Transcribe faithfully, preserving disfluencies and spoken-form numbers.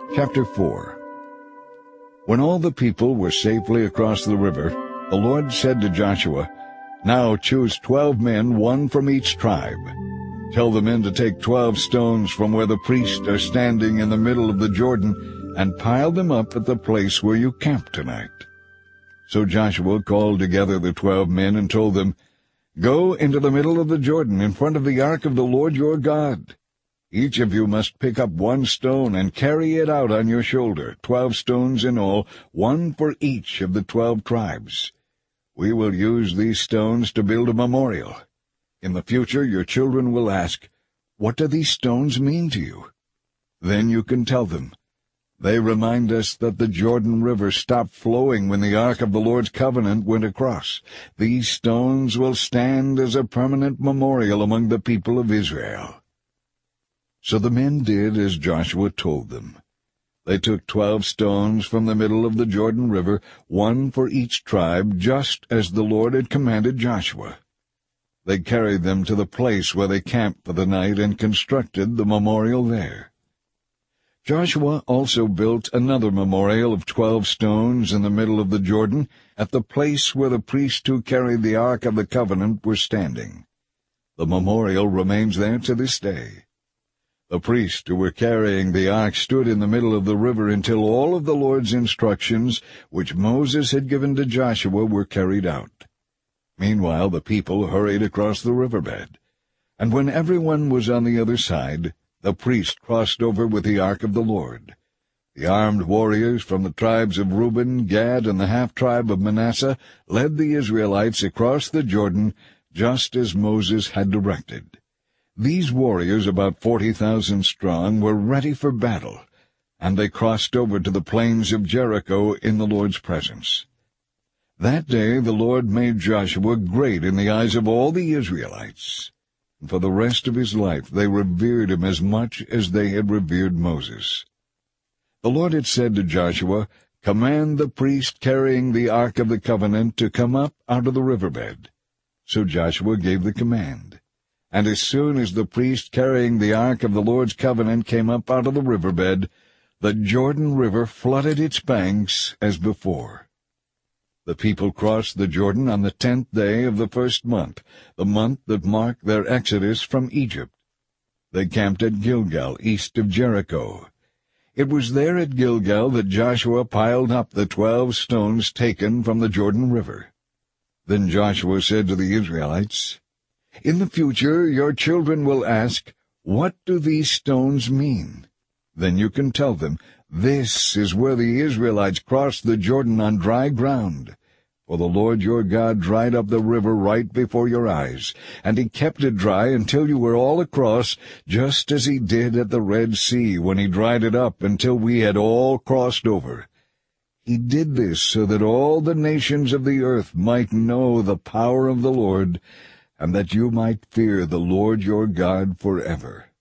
Chapter four. When all the people were safely across the river, the Lord said to Joshua, "Now choose twelve men, one from each tribe. Tell the men to take twelve stones from where the priests are standing in the middle of the Jordan, and pile them up at the place where you camp tonight." So Joshua called together the twelve men and told them, "Go into the middle of the Jordan in front of the ark of the Lord your God. Each of you must pick up one stone and carry it out on your shoulder, twelve stones in all, one for each of the twelve tribes. We will use these stones to build a memorial. In the future your children will ask, 'What do these stones mean to you?' Then you can tell them, 'They remind us that the Jordan River stopped flowing when the Ark of the Lord's covenant went across. These stones will stand as a permanent memorial among the people of Israel.'" So the men did as Joshua told them. They took twelve stones from the middle of the Jordan River, one for each tribe, just as the Lord had commanded Joshua. They carried them to the place where they camped for the night and constructed the memorial there. Joshua also built another memorial of twelve stones in the middle of the Jordan, at the place where the priests who carried the Ark of the Covenant were standing. The memorial remains there to this day. The priests who were carrying the ark stood in the middle of the river until all of the Lord's instructions, which Moses had given to Joshua, were carried out. Meanwhile the people hurried across the riverbed, and when everyone was on the other side, the priest crossed over with the ark of the Lord. The armed warriors from the tribes of Reuben, Gad, and the half-tribe of Manasseh led the Israelites across the Jordan, just as Moses had directed. These warriors, about forty thousand strong, were ready for battle, and they crossed over to the plains of Jericho in the Lord's presence. That day the Lord made Joshua great in the eyes of all the Israelites. And for the rest of his life they revered him as much as they had revered Moses. The Lord had said to Joshua, "Command the priest carrying the Ark of the Covenant to come up out of the riverbed." So Joshua gave the command. And as soon as the priest carrying the Ark of the Lord's covenant came up out of the riverbed, the Jordan River flooded its banks as before. The people crossed the Jordan on the tenth day of the first month, the month that marked their exodus from Egypt. They camped at Gilgal, east of Jericho. It was there at Gilgal that Joshua piled up the twelve stones taken from the Jordan River. Then Joshua said to the Israelites, "In the future your children will ask, 'What do these stones mean?' Then you can tell them, 'This is where the Israelites crossed the Jordan on dry ground. For the Lord your God dried up the river right before your eyes, and he kept it dry until you were all across, just as he did at the Red Sea when he dried it up until we had all crossed over. He did this so that all the nations of the earth might know the power of the Lord, and that you might fear the Lord your God forever."